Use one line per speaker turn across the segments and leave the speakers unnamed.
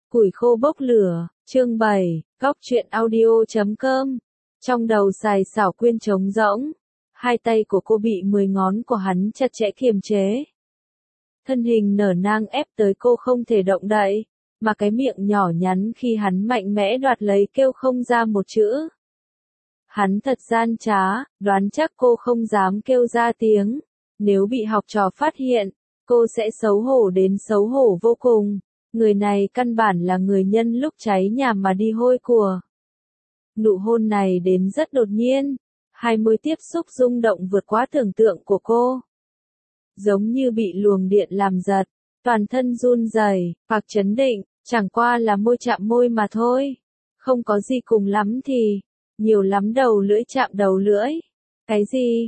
Củi khô bốc lửa, chương 7, góc truyện audio.com. Trong đầu Sài Xảo Quyên trống rỗng, hai tay của cô bị 10 ngón của hắn chặt chẽ kiềm chế. Thân hình nở nang ép tới cô không thể động đậy, mà cái miệng nhỏ nhắn khi hắn mạnh mẽ đoạt lấy kêu không ra một chữ. Hắn thật gian trá, đoán chắc cô không dám kêu ra tiếng, nếu bị học trò phát hiện, cô sẽ xấu hổ đến xấu hổ vô cùng. Người này căn bản là người nhân lúc cháy nhà mà đi hôi của. Nụ hôn này đến rất đột nhiên, hai môi tiếp xúc rung động vượt quá tưởng tượng của cô. Giống như bị luồng điện làm giật, toàn thân run rẩy, hoặc chấn định, chẳng qua là môi chạm môi mà thôi. Không có gì cùng lắm thì, nhiều lắm đầu lưỡi chạm đầu lưỡi. Cái gì?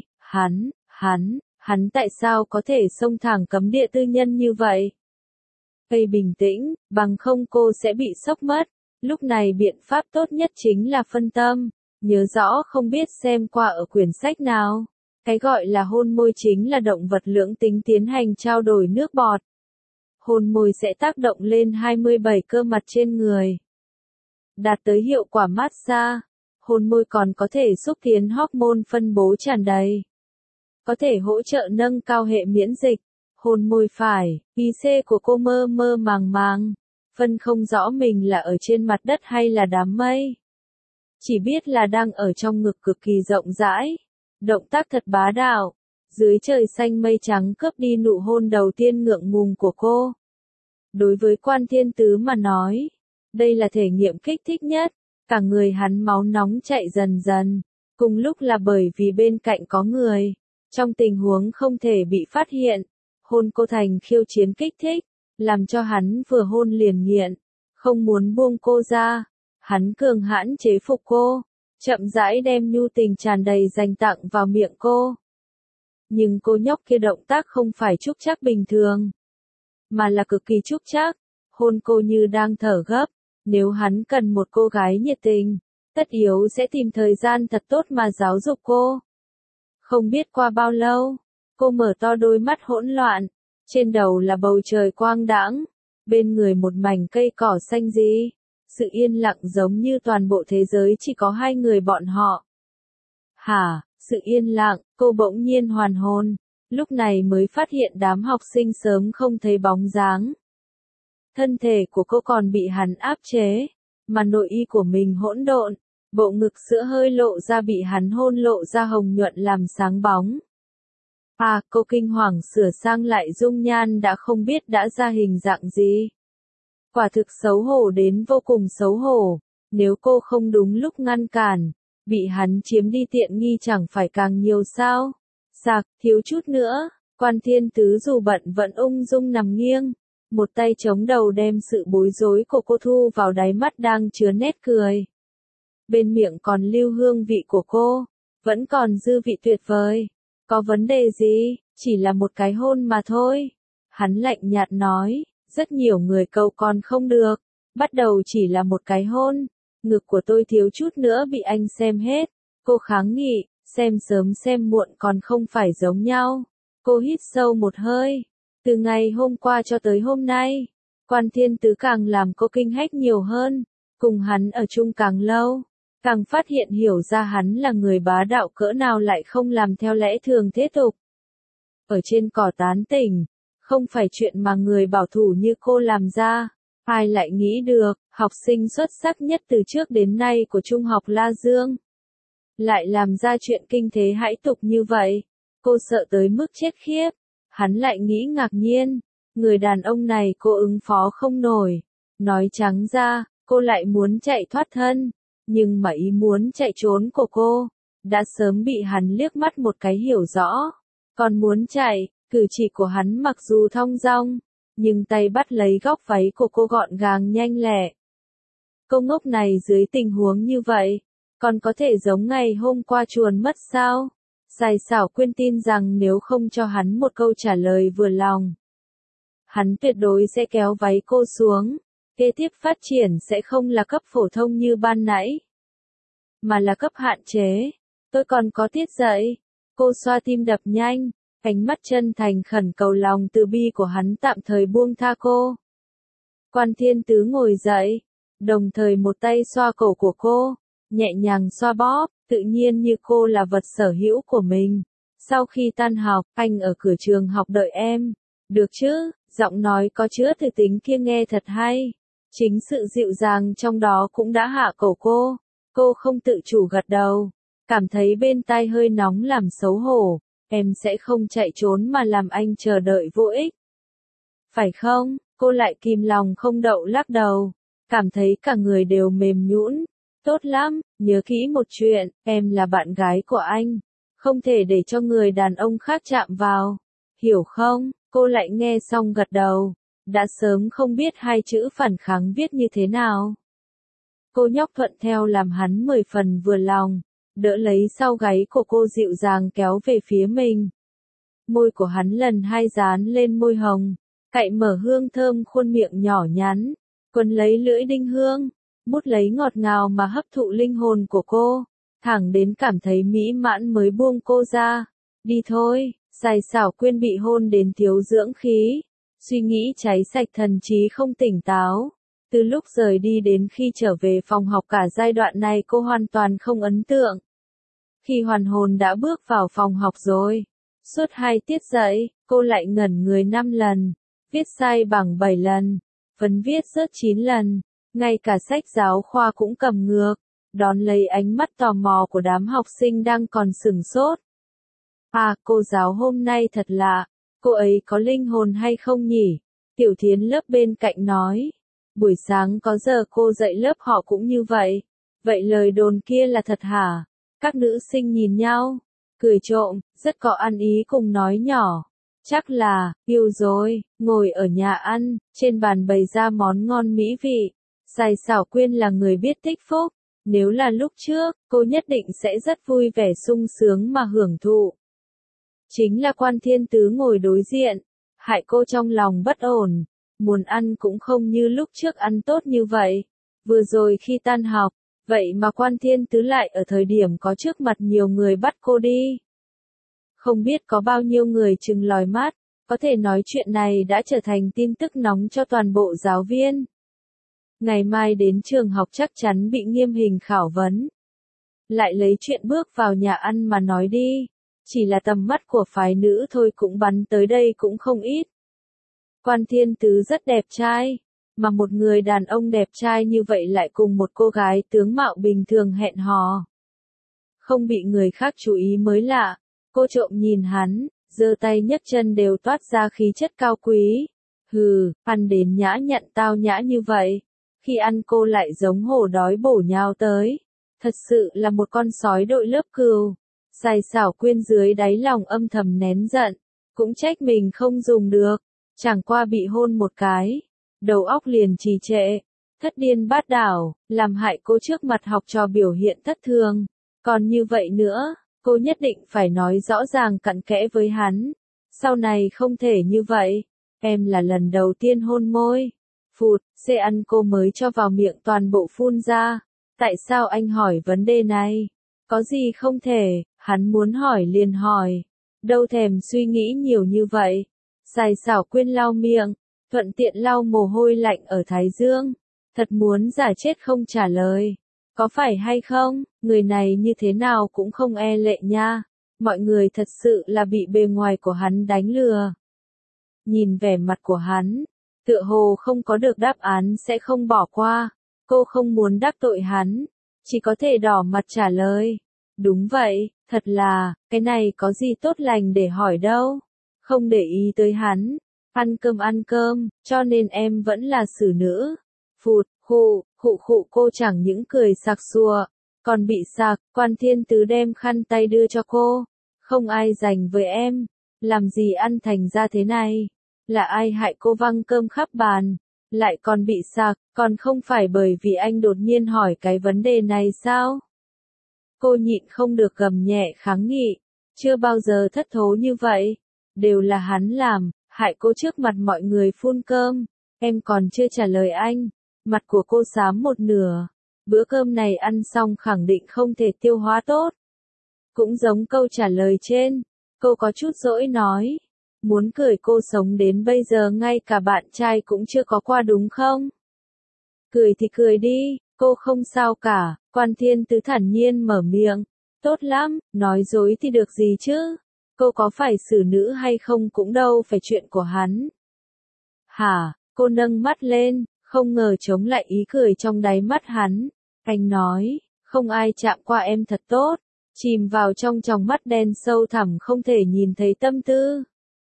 Hắn tại sao có thể xông thẳng cấm địa tư nhân như vậy? Cây bình tĩnh, bằng không cô sẽ bị sốc mất. Lúc này biện pháp tốt nhất chính là phân tâm. Nhớ rõ không biết xem qua ở quyển sách nào. Cái gọi là hôn môi chính là động vật lưỡng tính tiến hành trao đổi nước bọt. Hôn môi sẽ tác động lên 27 cơ mặt trên người. Đạt tới hiệu quả massage. Hôn môi còn có thể xúc tiến hormone phân bố tràn đầy. Có thể hỗ trợ nâng cao hệ miễn dịch. Hôn môi phải, IC của cô mơ mơ màng, phân không rõ mình là ở trên mặt đất hay là đám mây. Chỉ biết là đang ở trong ngực cực kỳ rộng rãi. Động tác thật bá đạo. Dưới trời xanh mây trắng cướp đi nụ hôn đầu tiên ngượng ngùng của cô. Đối với Quan Thiên Tứ mà nói, đây là thể nghiệm kích thích nhất. Cả người hắn máu nóng chạy dần dần. Cùng lúc là bởi vì bên cạnh có người. Trong tình huống không thể bị phát hiện. Hôn cô thành khiêu chiến kích thích, làm cho hắn vừa hôn liền nghiện, không muốn buông cô ra. Hắn cường hãn chế phục cô, chậm rãi đem nhu tình tràn đầy dành tặng vào miệng cô. Nhưng cô nhóc kia động tác không phải trúc trác bình thường, mà là cực kỳ trúc trác. Hôn cô như đang thở gấp, nếu hắn cần một cô gái nhiệt tình, tất yếu sẽ tìm thời gian thật tốt mà giáo dục cô. Không biết qua bao lâu, cô mở to đôi mắt hỗn loạn, trên đầu là bầu trời quang đãng, bên người một mảnh cây cỏ xanh gì, sự yên lặng giống như toàn bộ thế giới chỉ có hai người bọn họ. Sự yên lặng, cô bỗng nhiên hoàn hồn, lúc này mới phát hiện đám học sinh sớm không thấy bóng dáng. Thân thể của cô còn bị hắn áp chế, mà nội y của mình hỗn độn, bộ ngực sữa hơi lộ ra bị hắn hôn lộ ra hồng nhuận làm sáng bóng. Cô kinh hoàng sửa sang lại dung nhan đã không biết đã ra hình dạng gì. Quả thực xấu hổ đến vô cùng xấu hổ, nếu cô không đúng lúc ngăn cản, bị hắn chiếm đi tiện nghi chẳng phải càng nhiều sao? Thiếu chút nữa, Quan Thiên Tứ dù bận vẫn ung dung nằm nghiêng, một tay chống đầu đem sự bối rối của cô thu vào đáy mắt đang chứa nét cười. Bên miệng còn lưu hương vị của cô, vẫn còn dư vị tuyệt vời. Có vấn đề gì, chỉ là một cái hôn mà thôi. Hắn lạnh nhạt nói, rất nhiều người cầu còn không được, bắt đầu chỉ là một cái hôn. Ngực của tôi thiếu chút nữa bị anh xem hết. Cô kháng nghị, xem sớm xem muộn còn không phải giống nhau. Cô hít sâu một hơi. Từ ngày hôm qua cho tới hôm nay, Quan Thiên Tứ càng làm cô kinh hách nhiều hơn. Cùng hắn ở chung càng lâu, càng phát hiện hiểu ra hắn là người bá đạo cỡ nào lại không làm theo lẽ thường thế tục. Ở trên cỏ tán tỉnh, không phải chuyện mà người bảo thủ như cô làm ra. Ai lại nghĩ được, học sinh xuất sắc nhất từ trước đến nay của Trung học La Dương. Lại làm ra chuyện kinh thế hãi tục như vậy. Cô sợ tới mức chết khiếp. Hắn lại nghĩ ngạc nhiên. Người đàn ông này cô ứng phó không nổi. Nói trắng ra, cô lại muốn chạy thoát thân. Nhưng mà ý muốn chạy trốn của cô, đã sớm bị hắn liếc mắt một cái hiểu rõ. Còn muốn chạy, cử chỉ của hắn mặc dù thong dong, nhưng tay bắt lấy góc váy của cô gọn gàng nhanh lẹ. Cô ngốc này dưới tình huống như vậy, còn có thể giống ngày hôm qua chuồn mất sao? Sài Xảo Quyên tin rằng nếu không cho hắn một câu trả lời vừa lòng, hắn tuyệt đối sẽ kéo váy cô xuống. Kế tiếp phát triển sẽ không là cấp phổ thông như ban nãy, mà là cấp hạn chế. Tôi còn có tiết dạy. Cô xoa tim đập nhanh, ánh mắt chân thành khẩn cầu lòng từ bi của hắn tạm thời buông tha cô. Quan Thiên Tứ ngồi dậy, đồng thời một tay xoa cổ của cô, nhẹ nhàng xoa bóp, tự nhiên như cô là vật sở hữu của mình. Sau khi tan học, anh ở cửa trường học đợi em. Được chứ, giọng nói có chứa từ tính kia nghe thật hay. Chính sự dịu dàng trong đó cũng đã hạ cổ cô. Cô không tự chủ gật đầu, cảm thấy bên tai hơi nóng làm xấu hổ. Em sẽ không chạy trốn mà làm anh chờ đợi vô ích. Phải không? Cô lại kìm lòng không đậu lắc đầu, cảm thấy cả người đều mềm nhũn. Tốt lắm, nhớ kỹ một chuyện, em là bạn gái của anh. Không thể để cho người đàn ông khác chạm vào. Hiểu không? Cô lại nghe xong gật đầu. Đã sớm không biết hai chữ phản kháng viết như thế nào. Cô nhóc thuận theo làm hắn 10 phần vừa lòng. Đỡ lấy sau gáy của cô dịu dàng kéo về phía mình. Môi của hắn lần hai dán lên môi hồng. Cậy mở hương thơm khuôn miệng nhỏ nhắn. Quấn lấy lưỡi đinh hương. Mút lấy ngọt ngào mà hấp thụ linh hồn của cô. Thẳng đến cảm thấy mỹ mãn mới buông cô ra. Đi thôi, Sài Xảo Quyên bị hôn đến thiếu dưỡng khí. Suy nghĩ cháy sạch thần trí không tỉnh táo. Từ lúc rời đi đến khi trở về phòng học cả giai đoạn này cô hoàn toàn không ấn tượng. Khi hoàn hồn đã bước vào phòng học rồi. Suốt 2 tiết dạy, cô lại ngẩn người 5 lần. Viết sai bằng 7 lần. Phấn viết rớt 9 lần. Ngay cả sách giáo khoa cũng cầm ngược. Đón lấy ánh mắt tò mò của đám học sinh đang còn sửng sốt. À, cô giáo hôm nay thật lạ. Cô ấy có linh hồn hay không nhỉ? Tiểu Thiến lớp bên cạnh nói. Buổi sáng có giờ cô dạy lớp họ cũng như vậy. Vậy lời đồn kia là thật hả? Các nữ sinh nhìn nhau, cười trộm, rất có ăn ý cùng nói nhỏ. Chắc là, yêu rồi, ngồi ở nhà ăn, trên bàn bày ra món ngon mỹ vị. Sài Xảo Quyên là người biết tích phúc. Nếu là lúc trước, cô nhất định sẽ rất vui vẻ sung sướng mà hưởng thụ. Chính là Quan Thiên Tứ ngồi đối diện, hại cô trong lòng bất ổn. Muốn ăn cũng không như lúc trước ăn tốt như vậy. Vừa rồi khi tan học, vậy mà Quan Thiên Tứ lại ở thời điểm có trước mặt nhiều người bắt cô đi. Không biết có bao nhiêu người trừng lòi mắt, có thể nói chuyện này đã trở thành tin tức nóng cho toàn bộ giáo viên. Ngày mai đến trường học chắc chắn bị nghiêm hình khảo vấn. Lại lấy chuyện bước vào nhà ăn mà nói đi. Chỉ là tầm mắt của phái nữ thôi cũng bắn tới đây cũng không ít. Quan Thiên Tứ rất đẹp trai, mà một người đàn ông đẹp trai như vậy lại cùng một cô gái tướng mạo bình thường hẹn hò. Không bị người khác chú ý mới lạ. Cô trộm nhìn hắn, giơ tay nhấc chân đều toát ra khí chất cao quý. Hừ, ăn đến nhã nhặn tao nhã như vậy. Khi ăn cô lại giống hổ đói bổ nhào tới. Thật sự là một con sói đội lớp cừu. Sài Xảo Quyên dưới đáy lòng âm thầm nén giận. Cũng trách mình không dùng được. Chẳng qua bị hôn một cái. Đầu óc liền trì trệ. Thất điên bát đảo, làm hại cô trước mặt học trò biểu hiện thất thường. Còn như vậy nữa, cô nhất định phải nói rõ ràng cặn kẽ với hắn. Sau này không thể như vậy. Em là lần đầu tiên hôn môi. Phụt, xe ăn cô mới cho vào miệng toàn bộ phun ra. Tại sao anh hỏi vấn đề này? Có gì không thể, hắn muốn hỏi liền hỏi. Đâu thèm suy nghĩ nhiều như vậy. Sài Xảo Quyên lau miệng, thuận tiện lau mồ hôi lạnh ở thái dương. Thật muốn giả chết không trả lời. Có phải hay không, người này như thế nào cũng không e lệ nha. Mọi người thật sự là bị bề ngoài của hắn đánh lừa. Nhìn vẻ mặt của hắn, tựa hồ không có được đáp án sẽ không bỏ qua. Cô không muốn đắc tội hắn, chỉ có thể đỏ mặt trả lời. Đúng vậy, thật là, cái này có gì tốt lành để hỏi đâu. Không để ý tới hắn, ăn cơm, cho nên em vẫn là xử nữ. Phụt, khụ cô chẳng những cười sặc sụa, còn bị sặc. Quan Thiên Tứ đem khăn tay đưa cho cô. Không ai dành với em, làm gì ăn thành ra thế này. Là ai hại cô văng cơm khắp bàn, lại còn bị sặc, còn không phải bởi vì anh đột nhiên hỏi cái vấn đề này sao? Cô nhịn không được gầm nhẹ kháng nghị, chưa bao giờ thất thố như vậy, đều là hắn làm, hại cô trước mặt mọi người phun cơm, em còn chưa trả lời anh, mặt của cô xám một nửa, bữa cơm này ăn xong khẳng định không thể tiêu hóa tốt. Cũng giống câu trả lời trên, cô có chút dỗi nói, Muốn cười cô sống đến bây giờ ngay cả bạn trai cũng chưa có qua đúng không? Cười thì cười đi, cô không sao cả, Quan Thiên Tứ thản nhiên mở miệng. Tốt lắm, nói dối thì được gì chứ? Cô có phải xử nữ hay không cũng đâu phải chuyện của hắn. Hả, cô nâng mắt lên, không ngờ chống lại ý cười trong đáy mắt hắn. Anh nói, không ai chạm qua em thật tốt, chìm vào trong tròng mắt đen sâu thẳm không thể nhìn thấy tâm tư.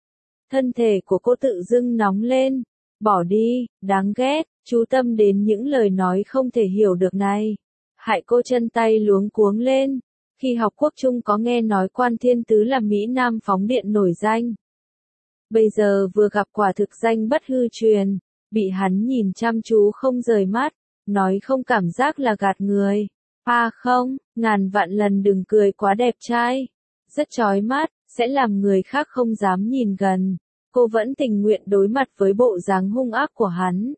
Thân thể của cô tự dưng nóng lên, bỏ đi, đáng ghét, chú tâm đến những lời nói không thể hiểu được này. Hại cô chân tay luống cuống lên, khi học quốc trung có nghe nói Quan Thiên Tứ là Mỹ Nam phóng điện nổi danh. Bây giờ vừa gặp quả thực danh bất hư truyền, bị hắn nhìn chăm chú không rời mắt, nói không cảm giác là gạt người. À không, ngàn vạn lần đừng cười quá đẹp trai, rất chói mắt, sẽ làm người khác không dám nhìn gần. Cô vẫn tình nguyện đối mặt với bộ dáng hung ác của hắn.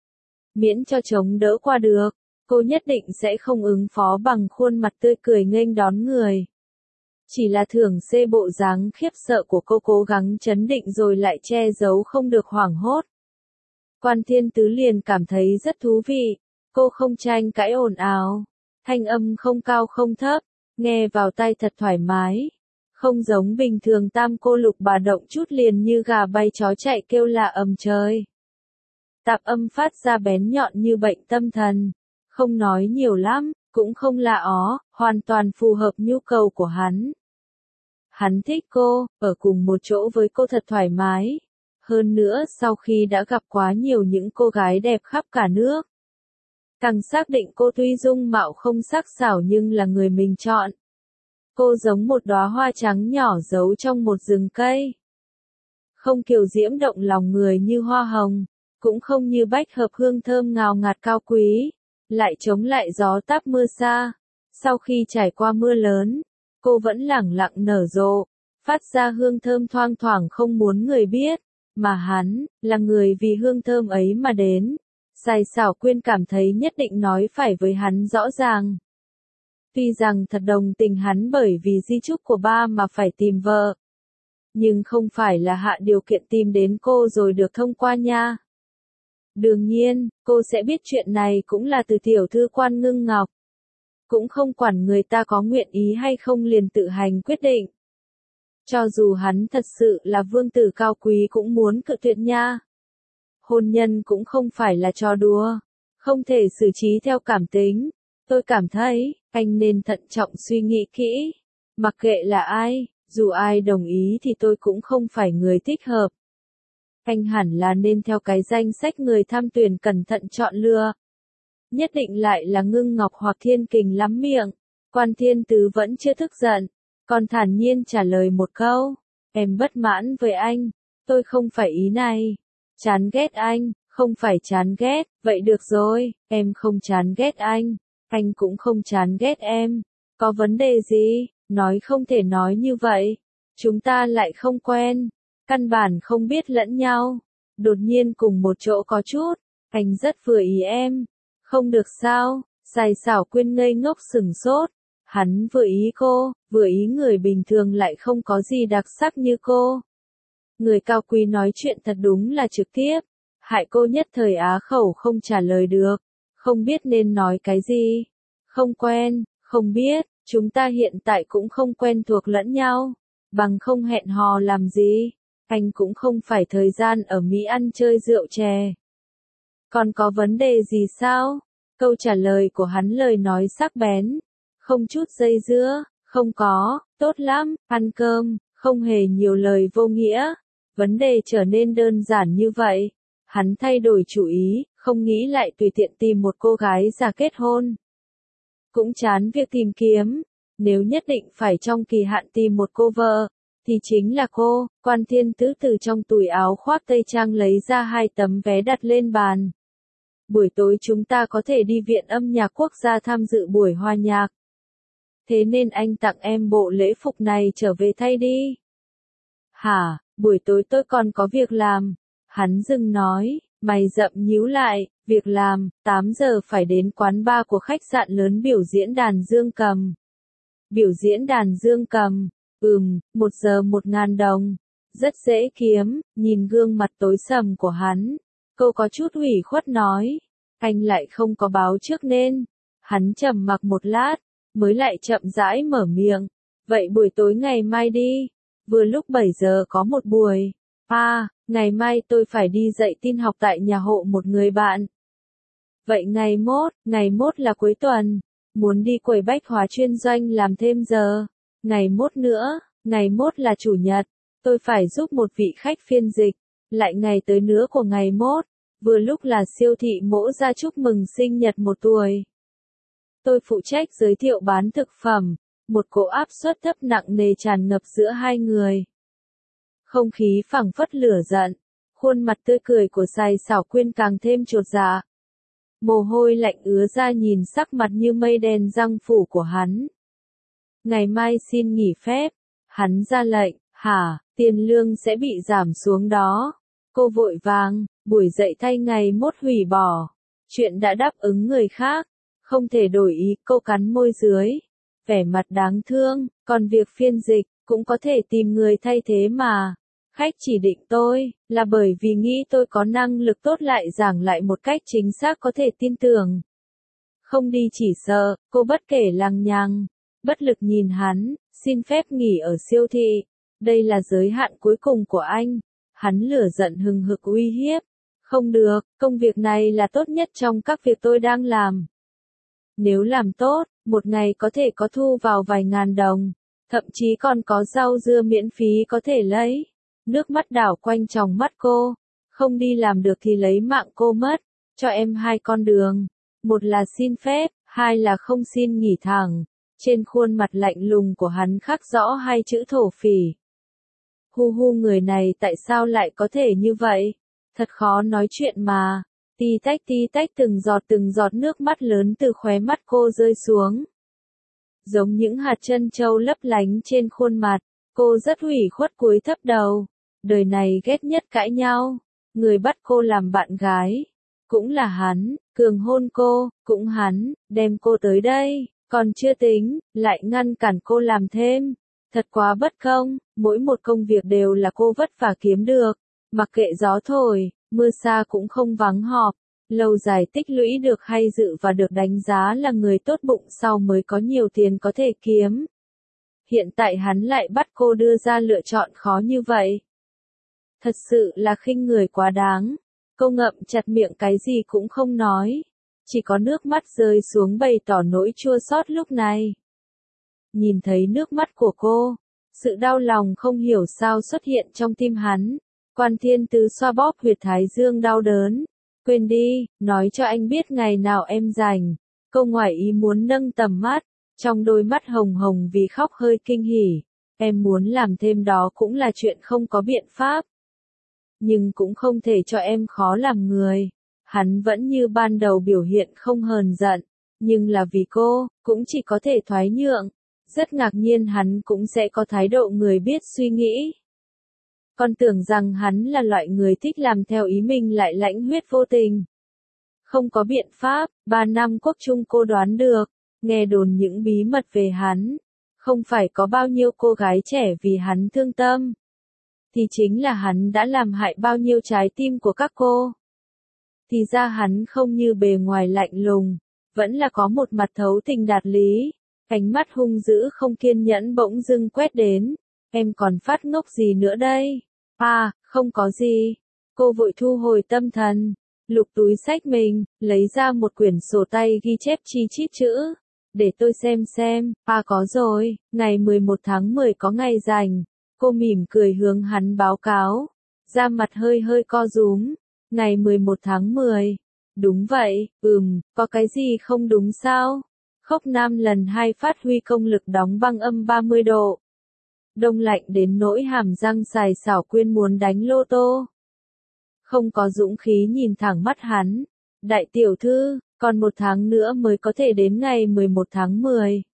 Miễn cho chống đỡ qua được, cô nhất định sẽ không ứng phó bằng khuôn mặt tươi cười nghênh đón người. Chỉ là Thưởng Xê bộ dáng khiếp sợ của cô cố gắng trấn định rồi lại che giấu không được hoảng hốt. Quan Thiên Tứ liền cảm thấy rất thú vị, cô không tranh cãi ồn ào, thanh âm không cao không thấp, nghe vào tai thật thoải mái. Không giống bình thường tam cô lục bà động chút liền như gà bay chó chạy kêu la ầm trời. Tạp âm phát ra bén nhọn như bệnh tâm thần, không nói nhiều lắm, cũng không la ó, hoàn toàn phù hợp nhu cầu của hắn. Hắn thích cô, ở cùng một chỗ với cô thật thoải mái. Hơn nữa sau khi đã gặp quá nhiều những cô gái đẹp khắp cả nước. Càng xác định cô tuy dung mạo không sắc sảo nhưng là người mình chọn. Cô giống một đóa hoa trắng nhỏ giấu trong một rừng cây. Không kiều diễm động lòng người như hoa hồng, cũng không như bách hợp hương thơm ngào ngạt cao quý, lại chống lại gió táp mưa xa. Sau khi trải qua mưa lớn, cô vẫn lẳng lặng nở rộ, phát ra hương thơm thoang thoảng không muốn người biết, mà hắn, là người vì hương thơm ấy mà đến. Sài Xảo Quyên cảm thấy nhất định nói phải với hắn rõ ràng. Tuy rằng thật đồng tình hắn bởi vì di chúc của ba mà phải tìm vợ. Nhưng không phải là hạ điều kiện tìm đến cô rồi được thông qua nha. Đương nhiên, cô sẽ biết chuyện này cũng là từ tiểu thư Quan Ngưng Ngọc. Cũng không quản người ta có nguyện ý hay không liền tự hành quyết định. Cho dù hắn thật sự là vương tử cao quý cũng muốn cự tuyệt nha. Hôn nhân cũng không phải là trò đùa, không thể xử trí theo cảm tính. Tôi cảm thấy, anh nên thận trọng suy nghĩ kỹ. Mặc kệ là ai, dù ai đồng ý thì tôi cũng không phải người thích hợp. Anh hẳn là nên theo cái danh sách người tham tuyển cẩn thận chọn lựa. Nhất định lại là Ngưng Ngọc hoặc Thiên Kình lắm miệng. Quan Thiên Tứ vẫn chưa tức giận, còn thản nhiên trả lời một câu. Em bất mãn với anh, tôi không phải ý này. Chán ghét anh, không phải chán ghét, vậy được rồi, em không chán ghét anh cũng không chán ghét em. Có vấn đề gì, nói không thể nói như vậy. Chúng ta lại không quen, căn bản không biết lẫn nhau. Đột nhiên cùng một chỗ có chút, anh rất vừa ý em. Không được sao, Sài Xảo Quyên ngây ngốc sừng sốt. Hắn vừa ý cô, vừa ý người bình thường lại không có gì đặc sắc như cô. Người cao quý nói chuyện thật đúng là trực tiếp, hại cô nhất thời á khẩu không trả lời được, không biết nên nói cái gì. Không quen, không biết, chúng ta hiện tại cũng không quen thuộc lẫn nhau, bằng không hẹn hò làm gì, anh cũng không phải thời gian ở Mỹ ăn chơi rượu chè. Còn có vấn đề gì sao? Câu trả lời của hắn lời nói sắc bén, không chút dây dưa, không có, tốt lắm, ăn cơm, không hề nhiều lời vô nghĩa. Vấn đề trở nên đơn giản như vậy. Hắn thay đổi chủ ý, không nghĩ lại tùy tiện tìm một cô gái già kết hôn. Cũng chán việc tìm kiếm, nếu nhất định phải trong kỳ hạn tìm một cô vợ, thì chính là cô. Quan Thiên Tứ từ trong túi áo khoác tây trang lấy ra 2 tấm vé đặt lên bàn. Buổi tối chúng ta có thể đi Viện Âm nhạc Quốc gia tham dự buổi hòa nhạc. Thế nên anh tặng em bộ lễ phục này trở về thay đi. Hả, buổi tối tôi còn có việc làm. Hắn dừng nói, mày rậm nhíu lại, việc làm, 8 giờ phải đến quán bar của khách sạn lớn biểu diễn đàn dương cầm. Biểu diễn đàn dương cầm, 1 giờ 1.000 đồng. Rất dễ kiếm, nhìn gương mặt tối sầm của hắn. Cô có chút ủy khuất nói. Anh lại không có báo trước nên. Hắn trầm mặc một lát, mới lại chậm rãi mở miệng. Vậy buổi tối ngày mai đi. Vừa lúc 7 giờ có một buổi. Ngày mai tôi phải đi dạy tin học tại nhà hộ một người bạn. Vậy ngày mốt là cuối tuần. Muốn đi quầy bách hóa chuyên doanh làm thêm giờ. Ngày mốt là chủ nhật. Tôi phải giúp một vị khách phiên dịch. Lại ngày tới nữa của ngày mốt. Vừa lúc là siêu thị mỗ ra chúc mừng sinh nhật 1 tuổi. Tôi phụ trách giới thiệu bán thực phẩm. Một cỗ áp suất thấp nặng nề tràn ngập giữa hai người. Không khí phảng phất lửa giận. Khuôn mặt tươi cười của Sài Xảo Quyên càng thêm chột dạ. Mồ hôi lạnh ứa ra nhìn sắc mặt như mây đen răng phủ của hắn. Ngày mai xin nghỉ phép. Hắn ra lệnh, tiền lương sẽ bị giảm xuống đó. Cô vội vàng, buổi dạy thay ngày mốt hủy bỏ. Chuyện đã đáp ứng người khác. Không thể đổi ý, cô cắn môi dưới. Vẻ mặt đáng thương, còn việc phiên dịch, cũng có thể tìm người thay thế mà. Khách chỉ định tôi, là bởi vì nghĩ tôi có năng lực tốt lại giảng lại một cách chính xác có thể tin tưởng. Không đi chỉ sợ, cô bất kể lằng nhằng, bất lực nhìn hắn, xin phép nghỉ ở siêu thị. Đây là giới hạn cuối cùng của anh. Hắn lửa giận hừng hực uy hiếp. Không được, công việc này là tốt nhất trong các việc tôi đang làm. Nếu làm tốt, một ngày có thể có thu vào vài ngàn đồng. Thậm chí còn có rau dưa miễn phí có thể lấy. Nước mắt đảo quanh tròng mắt cô. Không đi làm được thì lấy mạng cô mất. Cho em 2 con đường. Một là xin phép, 2 là không xin nghỉ thẳng. Trên khuôn mặt lạnh lùng của hắn khắc rõ 2 chữ thổ phỉ. Người này tại sao lại có thể như vậy? Thật khó nói chuyện mà. Ti tách từng giọt nước mắt lớn từ khóe mắt cô rơi xuống. Giống những hạt trân châu lấp lánh trên khuôn mặt. Cô rất ủy khuất cúi thấp đầu. Đời này ghét nhất cãi nhau. Người bắt cô làm bạn gái. Cũng là hắn, cường hôn cô, cũng hắn, đem cô tới đây. Còn chưa tính, lại ngăn cản cô làm thêm. Thật quá bất công, mỗi một công việc đều là cô vất vả kiếm được. Mặc kệ gió thổi, mưa xa cũng không vắng họp. Lâu dài tích lũy được hay dự và được đánh giá là người tốt bụng sau mới có nhiều tiền có thể kiếm. Hiện tại hắn lại bắt cô đưa ra lựa chọn khó như vậy. Thật sự là khinh người quá đáng. Cô ngậm chặt miệng cái gì cũng không nói. Chỉ có nước mắt rơi xuống bày tỏ nỗi chua xót lúc này. Nhìn thấy nước mắt của cô, sự đau lòng không hiểu sao xuất hiện trong tim hắn. Quan Thiên Tứ xoa bóp huyệt thái dương đau đớn. Quên đi, nói cho anh biết ngày nào em rảnh. Cô ngoài ý muốn nâng tầm mắt, trong đôi mắt hồng hồng vì khóc hơi kinh hỉ. Em muốn làm thêm đó cũng là chuyện không có biện pháp. Nhưng cũng không thể cho em khó làm người. Hắn vẫn như ban đầu biểu hiện không hờn giận. Nhưng là vì cô, cũng chỉ có thể thoái nhượng. Rất ngạc nhiên hắn cũng sẽ có thái độ người biết suy nghĩ. Con tưởng rằng hắn là loại người thích làm theo ý mình lại lãnh huyết vô tình. Không có biện pháp, 3 năm quốc trung cô đoán được, nghe đồn những bí mật về hắn. Không phải có bao nhiêu cô gái trẻ vì hắn thương tâm. Thì chính là hắn đã làm hại bao nhiêu trái tim của các cô. Thì ra hắn không như bề ngoài lạnh lùng, vẫn là có một mặt thấu tình đạt lý. Ánh mắt hung dữ không kiên nhẫn bỗng dưng quét đến. Em còn phát ngốc gì nữa đây? Không có gì. Cô vội thu hồi tâm thần. Lục túi xách mình, lấy ra một quyển sổ tay ghi chép chi chít chữ. Để tôi xem. Có rồi, ngày 11 tháng 10 có ngày rảnh. Cô mỉm cười hướng hắn báo cáo. Da mặt hơi co rúm. Ngày 11 tháng 10. Đúng vậy, có cái gì không đúng sao? Khốc Nam lần 2 phát huy công lực đóng băng âm 30 độ. Đông lạnh đến nỗi hàm răng Sài Xảo Quyên muốn đánh lô tô. Không có dũng khí nhìn thẳng mắt hắn. Đại tiểu thư, còn 1 tháng nữa mới có thể đến ngày 11 tháng 10.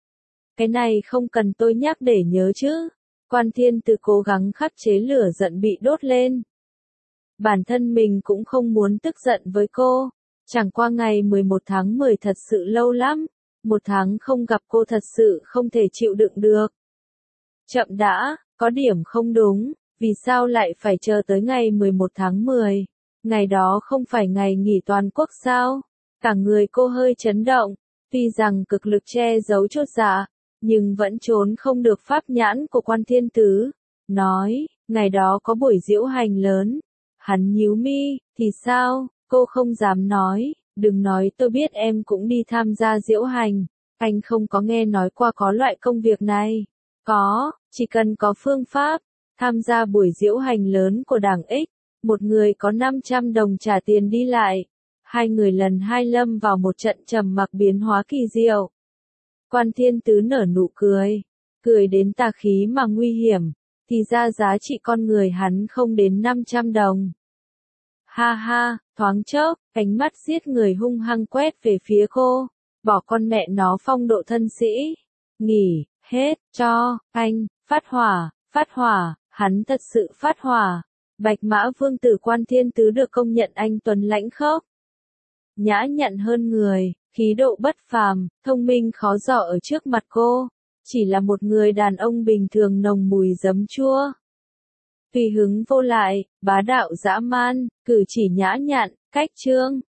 Cái này không cần tôi nhắc để nhớ chứ. Quan Thiên Tứ cố gắng khắc chế lửa giận bị đốt lên. Bản thân mình cũng không muốn tức giận với cô. Chẳng qua ngày 11 tháng 10 thật sự lâu lắm. 1 tháng không gặp cô thật sự không thể chịu đựng được. Chậm đã, có điểm không đúng. Vì sao lại phải chờ tới ngày 11 tháng 10? Ngày đó không phải ngày nghỉ toàn quốc sao? Cả người cô hơi chấn động, tuy rằng cực lực che giấu chốt dạ, nhưng vẫn trốn không được pháp nhãn của Quan Thiên Tứ. Nói, ngày đó có buổi diễu hành lớn. Hắn nhíu mi, thì sao? Cô không dám nói, đừng nói tôi biết em cũng đi tham gia diễu hành. Anh không có nghe nói qua có loại công việc này. Có, chỉ cần có phương pháp. Tham gia buổi diễu hành lớn của Đảng X, một người có 500 đồng trả tiền đi lại. Hai người lần hai lâm vào một trận trầm mặc biến hóa kỳ diệu. Quan Thiên Tứ nở nụ cười, cười đến tà khí mà nguy hiểm, thì ra giá trị con người hắn không đến 500 đồng. Ha ha, thoáng chốc, ánh mắt giết người hung hăng quét về phía cô, bỏ con mẹ nó phong độ thân sĩ. Nghỉ, hết, cho, anh, phát hỏa, hắn thật sự phát hỏa. Bạch Mã Vương tử Quan Thiên Tứ được công nhận anh tuấn lãnh khốc, nhã nhặn hơn người, khí độ bất phàm, thông minh khó dò ở trước mặt cô, chỉ là một người đàn ông bình thường nồng mùi giấm chua. Tùy hứng vô lại, bá đạo dã man, cử chỉ nhã nhặn, cách trương,